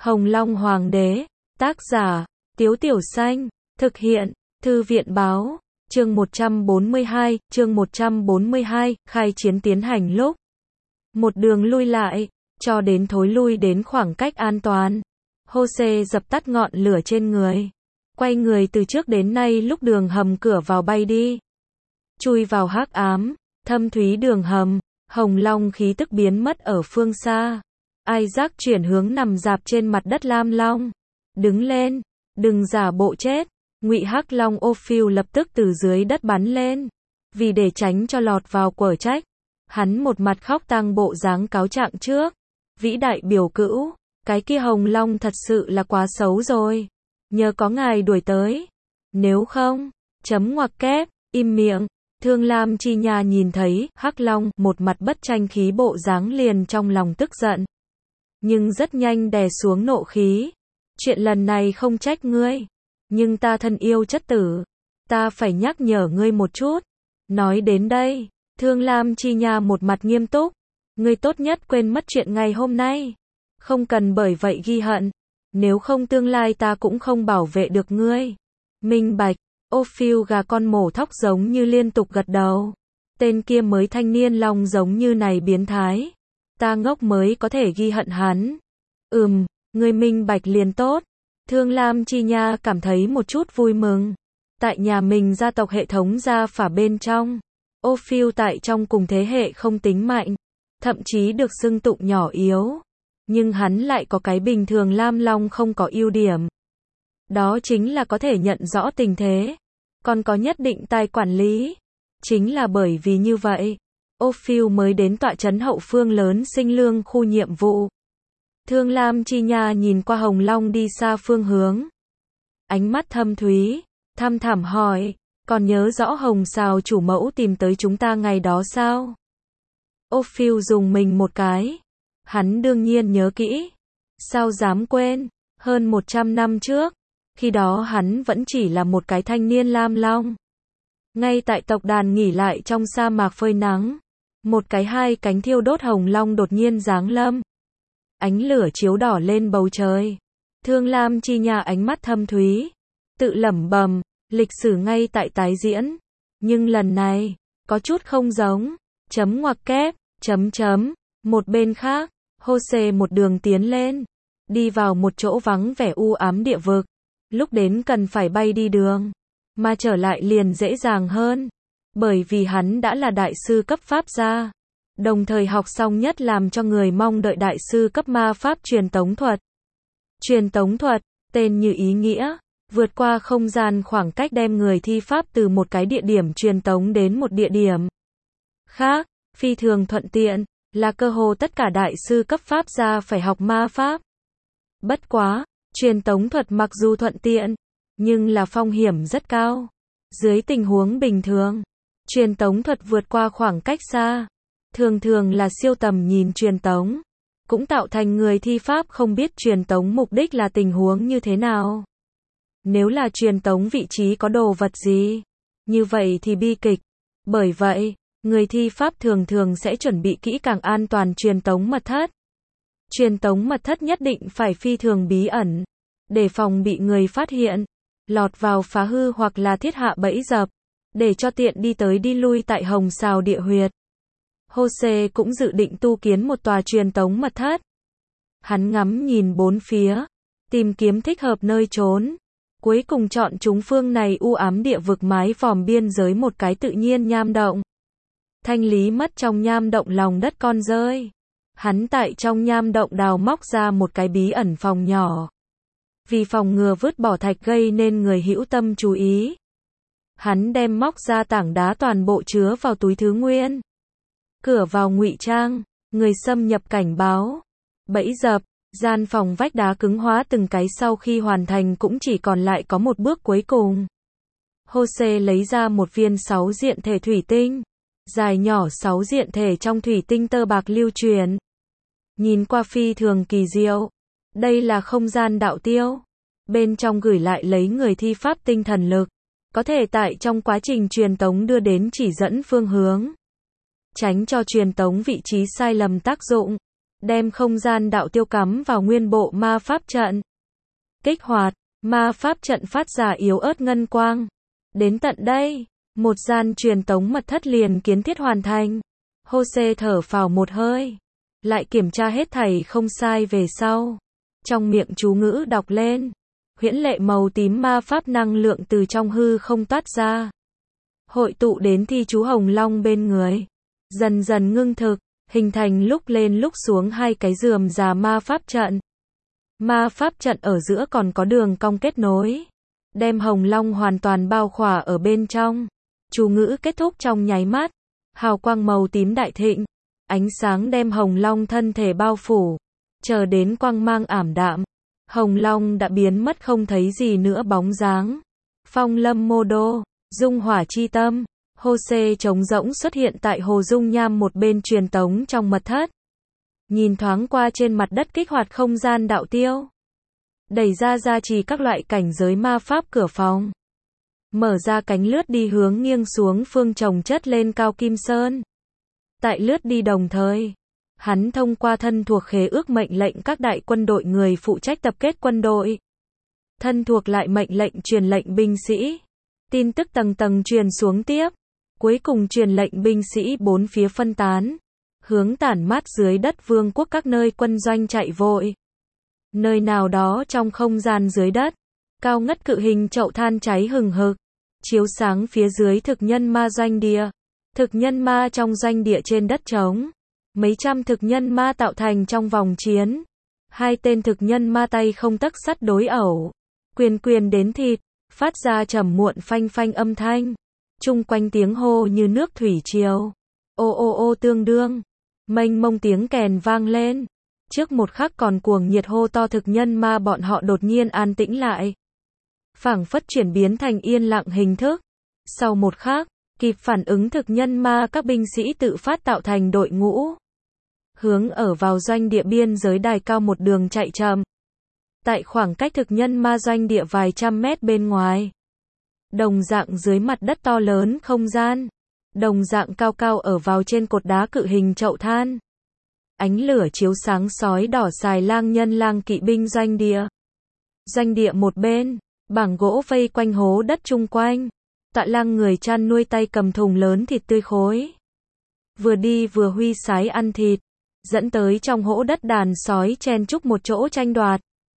Hồng Long Hoàng đế, tác giả, Tiếu Tiểu Xanh, thực hiện, Thư viện báo, chương 142, khai chiến tiến hành lúc. Một đường lui lại, cho đến thối lui đến khoảng cách an toàn. Jose dập tắt ngọn lửa trên người. Quay người từ trước đến nay lúc đường hầm cửa vào bay đi. Chui vào hắc ám, thâm thúy đường hầm, Hồng Long khí tức biến mất ở phương xa. Isaac chuyển hướng nằm dạp trên mặt đất Lam Long. Đứng lên, đừng giả bộ chết. Ngụy Hắc Long Ophiu lập tức từ dưới đất bắn lên. Vì để tránh cho lọt vào quở trách, hắn một mặt khóc tang bộ dáng cáo trạng trước. Vĩ đại biểu cữu, cái kia Hồng Long thật sự là quá xấu rồi. Nhờ có ngài đuổi tới. Nếu không, chấm ngoặc kép, im miệng. Thương Lam Chi Nha nhìn thấy Hắc Long một mặt bất tranh khí bộ dáng liền trong lòng tức giận. Nhưng rất nhanh đè xuống nộ khí. Chuyện lần này không trách ngươi. Nhưng ta thân yêu chất tử. Ta phải nhắc nhở ngươi một chút. Nói đến đây, Thương Lam Chi Nha một mặt nghiêm túc. Ngươi tốt nhất quên mất chuyện ngày hôm nay. Không cần bởi vậy ghi hận. Nếu không tương lai ta cũng không bảo vệ được ngươi. Minh bạch. Ophiu gà con mổ thóc giống như liên tục gật đầu. Tên kia mới thanh niên long giống như này biến thái. Ta ngốc mới có thể ghi hận hắn. Ngươi minh bạch liền tốt. Thương Lam Chi Nha cảm thấy một chút vui mừng. Tại nhà mình gia tộc hệ thống gia phả bên trong. Ophiu tại trong cùng thế hệ không tính mạnh. Thậm chí được xưng tụng nhỏ yếu. Nhưng hắn lại có cái bình thường Lam Long không có ưu điểm. Đó chính là có thể nhận rõ tình thế. Còn có nhất định tài quản lý. Chính là bởi vì như vậy, Ophiu mới đến tọa trấn hậu phương lớn sinh lương khu nhiệm vụ. Thương Lam Chi Nha nhìn qua Hồng Long đi xa phương hướng. Ánh mắt thâm thúy, thăm thẳm hỏi, còn nhớ rõ Hồng Sào chủ mẫu tìm tới chúng ta ngày đó sao? Ophiu dùng mình một cái. Hắn đương nhiên nhớ kỹ. Sao dám quên, hơn 100 năm trước. Khi đó hắn vẫn chỉ là một cái thanh niên Lam Long. Ngay tại tộc đàn nghỉ lại trong sa mạc phơi nắng. Một cái hai cánh thiêu đốt Hồng Long đột nhiên giáng lâm. Ánh lửa chiếu đỏ lên bầu trời. Thương Lam Chi Nha ánh mắt thâm thúy. Tự lẩm bẩm, lịch sử ngay tại tái diễn. Nhưng lần này, có chút không giống. Chấm ngoặc kép, chấm. Một bên khác, Jose một đường tiến lên. Đi vào một chỗ vắng vẻ u ám địa vực. Lúc đến cần phải bay đi đường. Mà trở lại liền dễ dàng hơn. Bởi vì hắn đã là đại sư cấp pháp gia. Đồng thời học xong nhất làm cho người mong đợi đại sư cấp ma pháp truyền tống thuật. Truyền tống thuật, tên như ý nghĩa, vượt qua không gian khoảng cách đem người thi pháp từ một cái địa điểm truyền tống đến một địa điểm khác, phi thường thuận tiện, là cơ hồ tất cả đại sư cấp pháp gia phải học ma pháp. Bất quá, truyền tống thuật mặc dù thuận tiện, nhưng là phong hiểm rất cao. Dưới tình huống bình thường, truyền tống thuật vượt qua khoảng cách xa, thường là siêu tầm nhìn truyền tống, cũng tạo thành người thi pháp không biết truyền tống mục đích là tình huống như thế nào. Nếu là truyền tống vị trí có đồ vật gì, như vậy thì bi kịch. Bởi vậy, người thi pháp thường sẽ chuẩn bị kỹ càng an toàn truyền tống mật thất. Truyền tống mật thất nhất định phải phi thường bí ẩn, để phòng bị người phát hiện, lọt vào phá hư hoặc là thiết hạ bẫy dập, để cho tiện đi tới đi lui tại Hồng Sào địa huyệt. Jose cũng dự định tu kiến một tòa truyền tống mật thất. Hắn ngắm nhìn bốn phía, tìm kiếm thích hợp nơi trốn. Cuối cùng chọn chúng phương này u ám địa vực mái vòm biên giới một cái tự nhiên nham động. Thanh lý mất trong nham động lòng đất con rơi. Hắn tại trong nham động đào móc ra một cái bí ẩn phòng nhỏ. Vì phòng ngừa vứt bỏ thạch gây nên người hữu tâm chú ý. Hắn đem móc ra tảng đá toàn bộ chứa vào túi thứ nguyên. Cửa vào ngụy trang, người xâm nhập cảnh báo. Bẫy dập, gian phòng vách đá cứng hóa từng cái sau khi hoàn thành cũng chỉ còn lại có một bước cuối cùng. Jose lấy ra một viên 6 diện thể thủy tinh. Dài nhỏ 6 diện thể trong thủy tinh tơ bạc lưu truyền. Nhìn qua phi thường kỳ diệu. Đây là không gian đạo tiêu. Bên trong gửi lại lấy người thi pháp tinh thần lực. Có thể tại trong quá trình truyền tống đưa đến chỉ dẫn phương hướng. Tránh cho truyền tống vị trí sai lầm tác dụng. đem không gian đạo tiêu cắm vào nguyên bộ ma pháp trận. Kích hoạt, ma pháp trận phát ra yếu ớt ngân quang. Đến tận đây, một gian truyền tống mật thất liền kiến thiết hoàn thành. Jose thở phào một hơi, lại kiểm tra hết thảy không sai về sau. Trong miệng chú ngữ đọc lên, huyễn lệ màu tím ma pháp năng lượng từ trong hư không toát ra, hội tụ đến thi chú Hồng Long bên người, dần dần ngưng thực, hình thành lúc lên lúc xuống hai cái rườm rà ma pháp trận. Ma pháp trận ở giữa còn có đường cong kết nối, đem Hồng Long hoàn toàn bao khỏa ở bên trong. Chú ngữ kết thúc trong nháy mắt, hào quang màu tím đại thịnh, ánh sáng đem Hồng Long thân thể bao phủ, chờ đến quang mang ảm đạm, Hồng Long đã biến mất không thấy gì nữa bóng dáng. Phong lâm mô đô, dung hỏa chi tâm, Jose trống rỗng xuất hiện tại hồ dung nham một bên truyền tống trong mật thất. Nhìn thoáng qua trên mặt đất kích hoạt không gian đạo tiêu. Đẩy ra gia trì các loại cảnh giới ma pháp cửa phòng. Mở ra cánh lướt đi hướng nghiêng xuống phương trồng chất lên cao Kim Sơn. Tại lướt đi đồng thời, hắn thông qua thân thuộc khế ước mệnh lệnh các đại quân đội người phụ trách tập kết quân đội. Thân thuộc lại mệnh lệnh truyền lệnh binh sĩ. Tin tức tầng tầng truyền xuống tiếp. Cuối cùng truyền lệnh binh sĩ bốn phía phân tán. Hướng tản mát dưới đất vương quốc các nơi quân doanh chạy vội. Nơi nào đó trong không gian dưới đất, cao ngất cự hình chậu than cháy hừng hực, chiếu sáng phía dưới thực nhân ma doanh địa. Thực nhân ma trong doanh địa trên đất trống. Mấy trăm thực nhân ma tạo thành trong vòng chiến. Hai tên thực nhân ma tay không tấc sắt đối ẩu. Quyền quyền đến thịt, phát ra trầm muộn phanh phanh âm thanh. Chung quanh tiếng hô như nước thủy triều. Ô ô ô tương đương. Mênh mông tiếng kèn vang lên. Trước một khắc còn cuồng nhiệt hô to thực nhân ma bọn họ đột nhiên an tĩnh lại. Phảng phất chuyển biến thành yên lặng hình thức. Sau một khắc, kịp phản ứng thực nhân ma các binh sĩ tự phát tạo thành đội ngũ. Hướng ở vào doanh địa biên giới đài cao một đường chạy chậm. Tại khoảng cách thực nhân ma doanh địa vài trăm mét bên ngoài. Đồng dạng dưới mặt đất to lớn không gian. Đồng dạng cao cao ở vào trên cột đá cự hình chậu than. Ánh lửa chiếu sáng sói đỏ xài lang nhân lang kỵ binh doanh địa. Doanh địa một bên, bảng gỗ vây quanh hố đất chung quanh. Tạ Lăng người chăn nuôi tay cầm thùng lớn thịt tươi khối. Vừa đi vừa huy sái ăn thịt. Dẫn tới trong hố đất đàn sói chen chúc một chỗ tranh đoạt.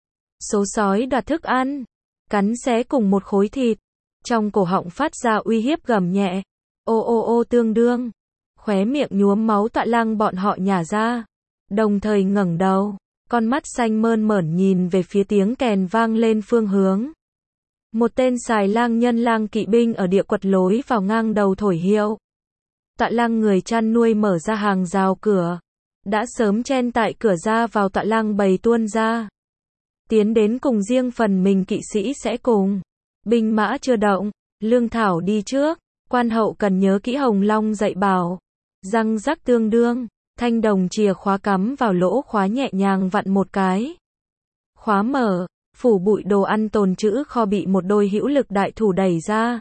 Số sói đoạt thức ăn. Cắn xé cùng một khối thịt. Trong cổ họng phát ra uy hiếp gầm nhẹ. Ô ô ô tương đương. Khóe miệng nhuốm máu Tạ Lăng bọn họ nhả ra. Đồng thời ngẩng đầu. Con mắt xanh mơn mởn nhìn về phía tiếng kèn vang lên phương hướng. Một tên xài lang nhân lang kỵ binh ở địa quật lối vào ngang đầu thổi hiệu. Tạ Lăng người chăn nuôi mở ra hàng rào cửa. Đã sớm chen tại cửa ra vào Tạ Lăng bầy tuôn ra. Tiến đến cùng riêng phần mình kỵ sĩ sẽ cùng. Binh mã chưa động, lương thảo đi trước. Quan hậu cần nhớ kỹ Hồng Long dạy bảo. Răng rắc tương đương, thanh đồng chìa khóa cắm vào lỗ khóa nhẹ nhàng vặn một cái. Khóa mở, phủ bụi đồ ăn tồn trữ kho bị một đôi hữu lực đại thủ đẩy ra.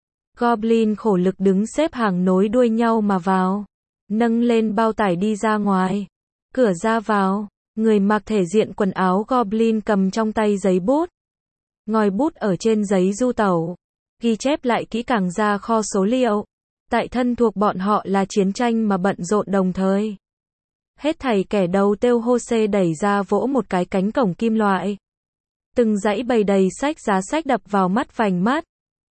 Goblin khổ lực đứng xếp hàng nối đuôi nhau mà vào. Nâng lên bao tải đi ra ngoài. Cửa ra vào, người mặc thể diện quần áo Goblin cầm trong tay giấy bút. Ngòi bút ở trên giấy du tẩu. Ghi chép lại kỹ càng ra kho số liệu. Tại thân thuộc bọn họ là chiến tranh mà bận rộn đồng thời. Hết thảy kẻ đầu tiêu Jose đẩy ra vỗ một cái cánh cổng kim loại. Từng dãy bày đầy sách giá sách đập vào mắt vành mắt.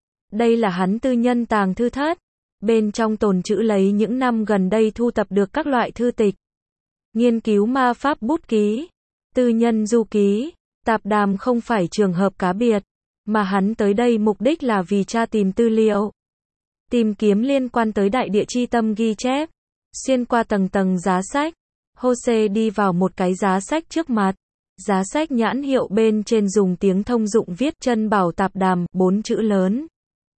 Đây là hắn tư nhân tàng thư thất. Bên trong tồn trữ lấy những năm gần đây thu tập được các loại thư tịch. Nghiên cứu ma pháp bút ký. Tư nhân du ký. Tạp đàm không phải trường hợp cá biệt. Mà hắn tới đây mục đích là vì tra tìm tư liệu. Tìm kiếm liên quan tới đại địa chi tâm ghi chép. Xuyên qua tầng tầng giá sách. Jose đi vào một cái giá sách trước mặt. Giá sách nhãn hiệu bên trên dùng tiếng thông dụng viết chân bảo tạp đàm, 4 chữ lớn.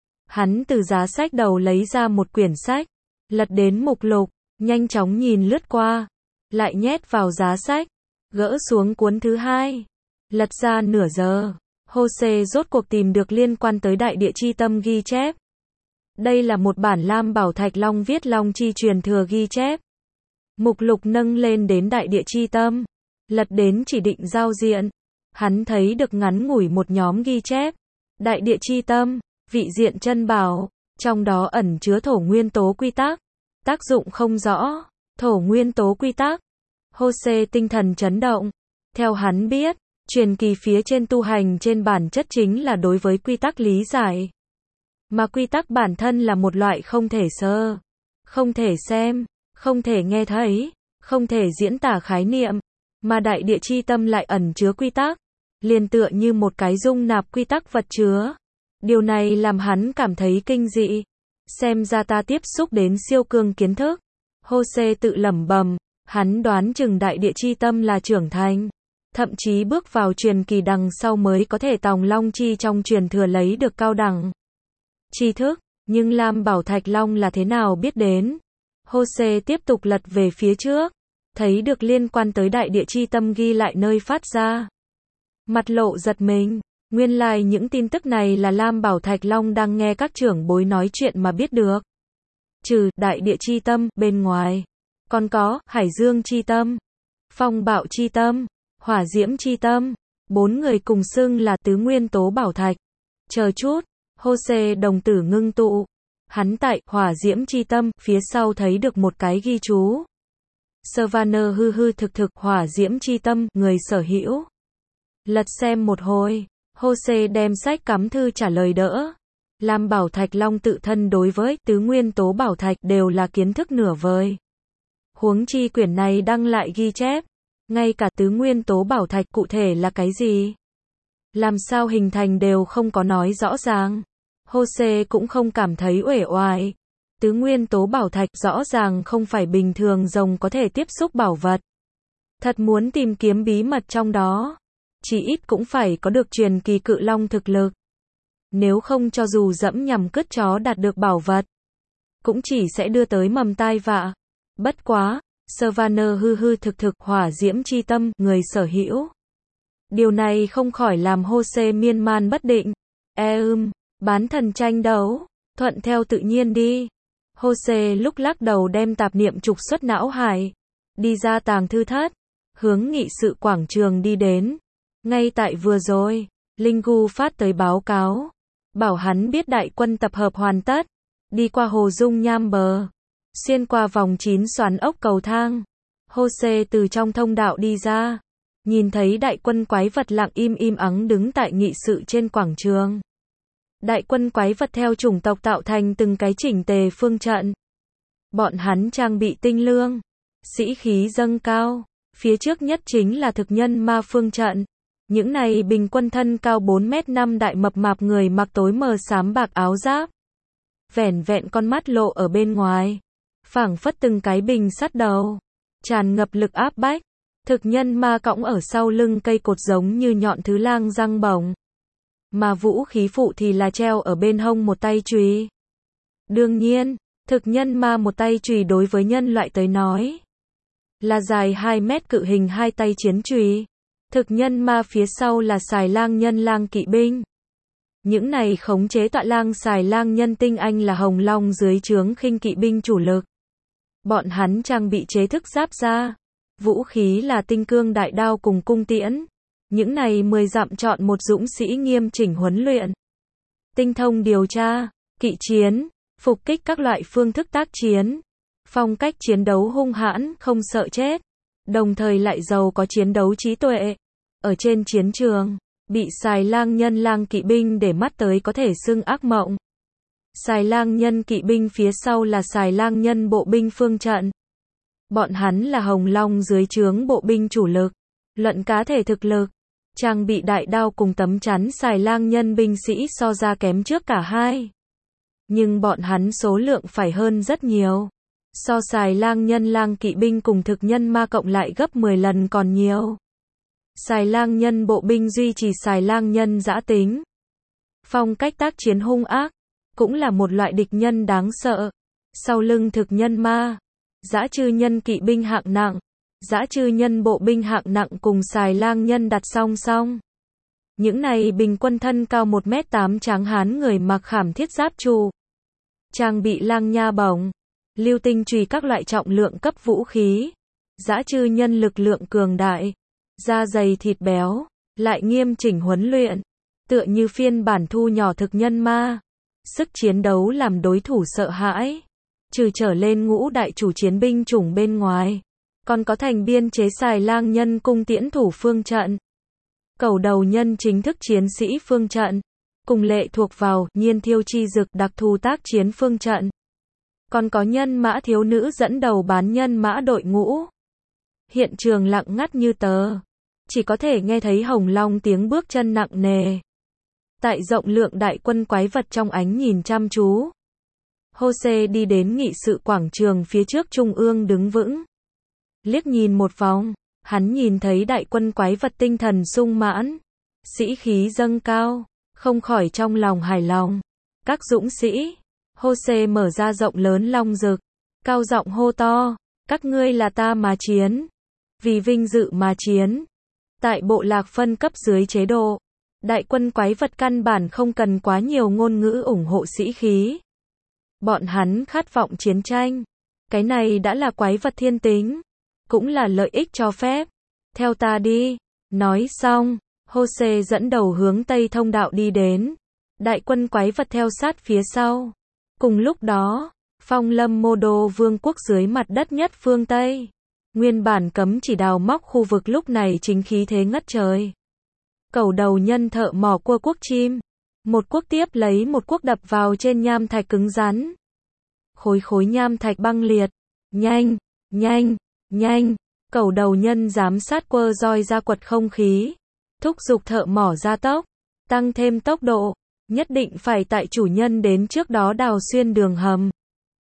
Hắn từ giá sách đầu lấy ra một quyển sách. Lật đến mục lục, nhanh chóng nhìn lướt qua. Lại nhét vào giá sách. Gỡ xuống cuốn thứ hai. Lật ra nửa giờ. Jose rốt cuộc tìm được liên quan tới đại địa chi tâm ghi chép. Đây là một bản Lam Bảo Thạch Long viết Long chi truyền thừa ghi chép. Mục lục nâng lên đến đại địa chi tâm. Lật đến chỉ định giao diện. Hắn thấy được ngắn ngủi một nhóm ghi chép. Đại địa chi tâm, vị diện chân bảo, trong đó ẩn chứa thổ nguyên tố quy tắc. Tác dụng không rõ. Thổ nguyên tố quy tắc. Jose tinh thần chấn động. Theo hắn biết, truyền kỳ phía trên tu hành trên bản chất chính là đối với quy tắc lý giải. Mà quy tắc bản thân là một loại không thể sơ, không thể xem, không thể nghe thấy, không thể diễn tả khái niệm. Mà đại địa chi tâm lại ẩn chứa quy tắc, liền tựa như một cái dung nạp quy tắc vật chứa. Điều này làm hắn cảm thấy kinh dị. Xem ra ta tiếp xúc đến siêu cương kiến thức. Jose tự lẩm bẩm, hắn đoán chừng đại địa chi tâm là trưởng thành. Thậm chí bước vào truyền kỳ đằng sau mới có thể tòng long chi trong truyền thừa lấy được cao đẳng tri thức. Nhưng Lam Bảo Thạch Long là thế nào biết đến? Jose tiếp tục lật về phía trước. Thấy được liên quan tới đại địa chi tâm ghi lại nơi phát ra. Mặt lộ giật mình. Nguyên lai những tin tức này là Lam Bảo Thạch Long đang nghe các trưởng bối nói chuyện mà biết được. Trừ đại địa chi tâm bên ngoài, còn có hải dương chi tâm, phong bạo chi tâm, hỏa diễm chi tâm. 4 người cùng xưng là tứ nguyên tố bảo thạch. Chờ chút, Jose đồng tử ngưng tụ. Hắn tại hỏa diễm chi tâm phía sau thấy được một cái ghi chú. Savannah hư hư thực thực hỏa diễm chi tâm, người sở hữu. Lật xem một hồi, Jose đem sách cắm thư trả lời đỡ. Lam Bảo Thạch Long tự thân đối với tứ nguyên tố bảo thạch đều là kiến thức nửa vời. Huống chi quyển này đăng lại ghi chép, ngay cả tứ nguyên tố bảo thạch cụ thể là cái gì, làm sao hình thành đều không có nói rõ ràng. Jose cũng không cảm thấy uể oải. Tứ nguyên tố bảo thạch rõ ràng không phải bình thường rồng có thể tiếp xúc bảo vật. Thật muốn tìm kiếm bí mật trong đó, chỉ ít cũng phải có được truyền kỳ cự long thực lực. Nếu không cho dù dẫm nhằm cứt chó đạt được bảo vật, cũng chỉ sẽ đưa tới mầm tai vạ. Bất quá, Savannah hư hư thực thực hỏa diễm chi tâm, người sở hữu. Điều này không khỏi làm Jose miên man bất định. Bán thần tranh đấu, thuận theo tự nhiên đi. Jose lúc lắc đầu đem tạp niệm trục xuất não hải, đi ra tàng thư thất, hướng nghị sự quảng trường đi đến. Ngay tại vừa rồi, Linh Gu phát tới báo cáo, bảo hắn biết đại quân tập hợp hoàn tất, đi qua hồ dung nham bờ, xuyên qua vòng 9 xoắn ốc cầu thang. Jose từ trong thông đạo đi ra, nhìn thấy đại quân quái vật lặng im ắng đứng tại nghị sự trên quảng trường. Đại quân quái vật theo chủng tộc tạo thành từng cái chỉnh tề phương trận. Bọn hắn trang bị tinh lương, sĩ khí dâng cao, phía trước nhất chính là thực nhân ma phương trận. Những này bình quân thân cao 4m5 đại mập mạp người mặc tối mờ xám bạc áo giáp. Vẻn vẹn con mắt lộ ở bên ngoài, phảng phất từng cái bình sắt đầu, tràn ngập lực áp bách. Thực nhân ma cõng ở sau lưng cây cột giống như nhọn thứ lang răng bổng. Mà vũ khí phụ thì là treo ở bên hông một tay chùy. Đương nhiên, thực nhân ma một tay chùy đối với nhân loại tới nói là dài 2 mét cự hình hai tay chiến chùy. Thực nhân ma phía sau là xài lang nhân lang kỵ binh. Những này khống chế tọa lang xài lang nhân tinh anh là hồng long dưới trướng khinh kỵ binh chủ lực. Bọn hắn trang bị chế thức giáp da. Vũ khí là tinh cương đại đao cùng cung tiễn. Những này 10 dặm chọn một dũng sĩ nghiêm chỉnh huấn luyện. Tinh thông điều tra, kỵ chiến, phục kích các loại phương thức tác chiến. Phong cách chiến đấu hung hãn, không sợ chết. Đồng thời lại giàu có chiến đấu trí tuệ. Ở trên chiến trường, bị xài lang nhân lang kỵ binh để mắt tới có thể xưng ác mộng. Xài lang nhân kỵ binh phía sau là xài lang nhân bộ binh phương trận. Bọn hắn là hồng long dưới trướng bộ binh chủ lực. Luận cá thể thực lực, trang bị đại đao cùng tấm chắn xài lang nhân binh sĩ so ra kém trước cả hai. Nhưng bọn hắn số lượng phải hơn rất nhiều. So xài lang nhân lang kỵ binh cùng thực nhân ma cộng lại gấp 10 lần còn nhiều. Xài lang nhân bộ binh duy trì xài lang nhân dã tính. Phong cách tác chiến hung ác, cũng là một loại địch nhân đáng sợ. Sau lưng thực nhân ma, dã chư nhân kỵ binh hạng nặng, dã chư nhân bộ binh hạng nặng cùng xài lang nhân đặt song song. Những này bình quân thân cao 1m8 tráng hán người mặc khảm thiết giáp trụ, trang bị lang nha bổng, lưu tinh chùy các loại trọng lượng cấp vũ khí, dã trư nhân lực lượng cường đại, da dày thịt béo, lại nghiêm chỉnh huấn luyện, tựa như phiên bản thu nhỏ thực nhân ma, sức chiến đấu làm đối thủ sợ hãi. Trừ trở lên ngũ đại chủ chiến binh chủng bên ngoài, còn có thành biên chế xài lang nhân cung tiễn thủ phương trận, cẩu đầu nhân chính thức chiến sĩ phương trận, cùng lệ thuộc vào nhiên thiêu chi dực đặc thù tác chiến phương trận. Còn có nhân mã thiếu nữ dẫn đầu bán nhân mã đội ngũ. Hiện trường lặng ngắt như tờ, chỉ có thể nghe thấy Hồng Long tiếng bước chân nặng nề. Tại rộng lượng đại quân quái vật trong ánh nhìn chăm chú, Jose đi đến nghị sự quảng trường phía trước trung ương đứng vững. Liếc nhìn một vòng, hắn nhìn thấy đại quân quái vật tinh thần sung mãn, sĩ khí dâng cao, không khỏi trong lòng hài lòng. Các dũng sĩ, Jose mở ra rộng lớn long rực, cao giọng hô to, các ngươi là ta mà chiến, vì vinh dự mà chiến. Tại bộ lạc phân cấp dưới chế độ, đại quân quái vật căn bản không cần quá nhiều ngôn ngữ ủng hộ sĩ khí. Bọn hắn khát vọng chiến tranh. Cái này đã là quái vật thiên tính, cũng là lợi ích cho phép. Theo ta đi. Nói xong, Jose dẫn đầu hướng Tây thông đạo đi đến. Đại quân quái vật theo sát phía sau. Cùng lúc đó, Phong Lâm Mô Đô Vương quốc dưới mặt đất nhất phương Tây, nguyên bản cấm chỉ đào móc khu vực lúc này chính khí thế ngất trời. Cẩu đầu nhân thợ mỏ cua quốc chim, một quốc tiếp lấy một quốc đập vào trên nham thạch cứng rắn. Khối khối nham thạch băng liệt. Nhanh, nhanh, nhanh. Cẩu đầu nhân giám sát quơ roi ra quật không khí, thúc giục thợ mỏ gia tốc, tăng thêm tốc độ, nhất định phải tại chủ nhân đến trước đó đào xuyên đường hầm.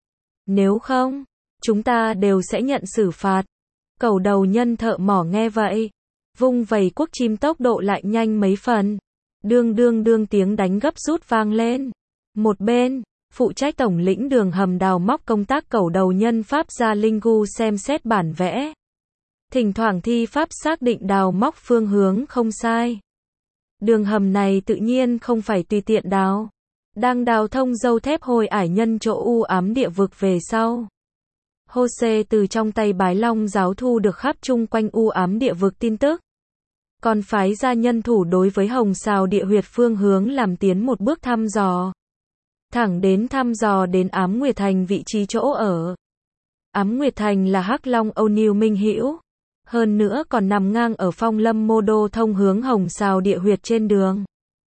Nếu không, chúng ta đều sẽ nhận xử phạt. Cẩu đầu nhân thợ mỏ nghe vậy, vung vẩy cuốc chim tốc độ lại nhanh mấy phần. Đương đương đương tiếng đánh gấp rút vang lên. Một bên, phụ trách tổng lĩnh đường hầm đào móc công tác cẩu đầu nhân pháp gia Linh Gu xem xét bản vẽ. Thỉnh thoảng thi pháp xác định đào móc phương hướng không sai. Đường hầm này tự nhiên không phải tùy tiện đào. Đang đào thông dâu thép hồi ải nhân chỗ u ám địa vực về sau. Jose từ trong tay Bái Long giáo thu được khắp chung quanh u ám địa vực tin tức. Còn phái ra nhân thủ đối với Hồng Sào địa huyệt phương hướng làm tiến một bước thăm dò. Thẳng đến thăm dò đến Ám Nguyệt Thành vị trí chỗ ở. Ám Nguyệt Thành là Hắc Long O'Neil Minh Hữu. Hơn nữa còn nằm ngang ở Phong Lâm Mô Đô thông hướng Hồng Sào địa huyệt trên đường.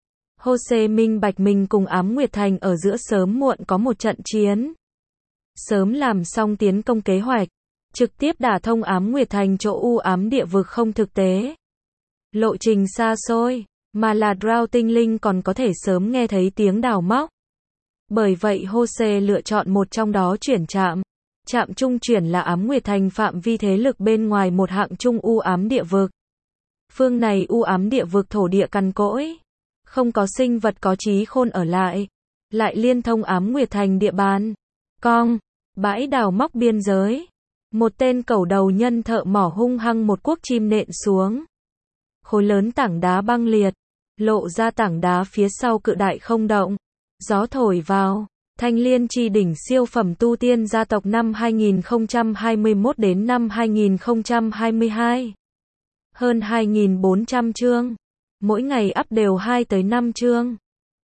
Jose minh bạch mình cùng Ám Nguyệt Thành ở giữa sớm muộn có một trận chiến. Sớm làm xong tiến công kế hoạch, trực tiếp đả thông Ám Nguyệt Thành chỗ u ám địa vực không thực tế. Lộ trình xa xôi, mà là Drow tinh linh còn có thể sớm nghe thấy tiếng đào móc. Bởi vậy Jose lựa chọn một trong đó chuyển trạm. Trạm trung chuyển là Ám Nguyệt Thành phạm vi thế lực bên ngoài một hạng trung u ám địa vực. Phương này u ám địa vực thổ địa cằn cỗi, không có sinh vật có trí khôn ở lại liên thông Ám Nguyệt Thành địa bàn. Cong, bãi đào móc biên giới. Một tên cẩu đầu nhân thợ mỏ hung hăng một cuốc chim nện xuống. Khối lớn tảng đá băng liệt, lộ ra tảng đá phía sau cự đại không động. Gió thổi vào, Thanh Liên Chi đỉnh siêu phẩm tu tiên gia tộc năm 2021 đến năm 2022. Hơn 2.400 chương. Mỗi ngày up đều 2 tới 5 chương.